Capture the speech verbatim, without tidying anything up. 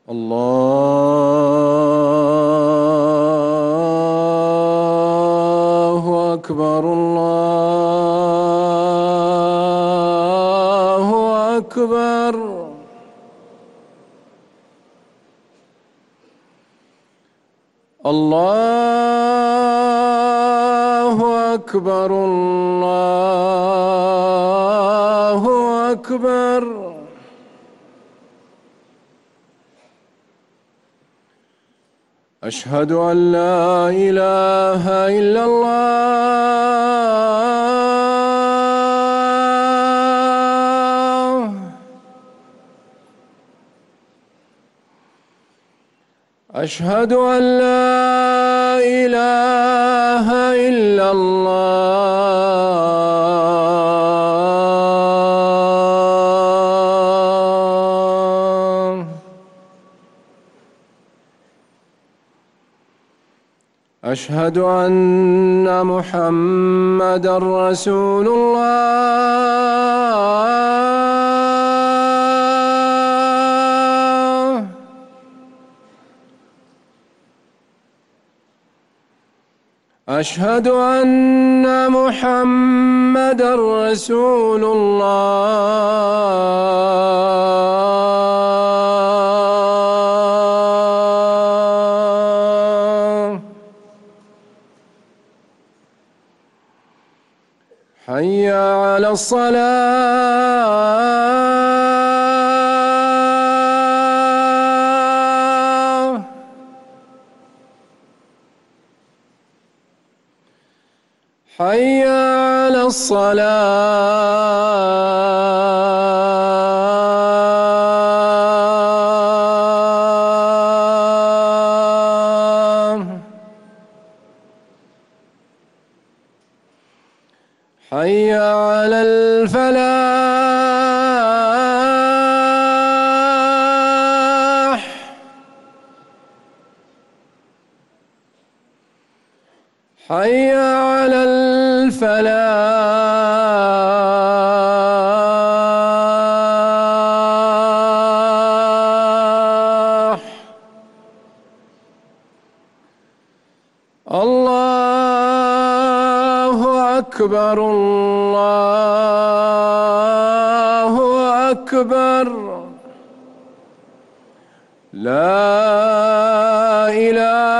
الله أكبر الله أكبر. الله أكبر الله أكبر. أشهد أن لا إله إلا الله. أشهد أن لا إله إلا الله. أشهد أن محمدًا رسول الله. أشهد أن محمدًا رسول الله. حي على الصلاة. حي على الصلاة. حي على الفلاح. حي على الفلاح. الله أكبر الله أكبر. لا إله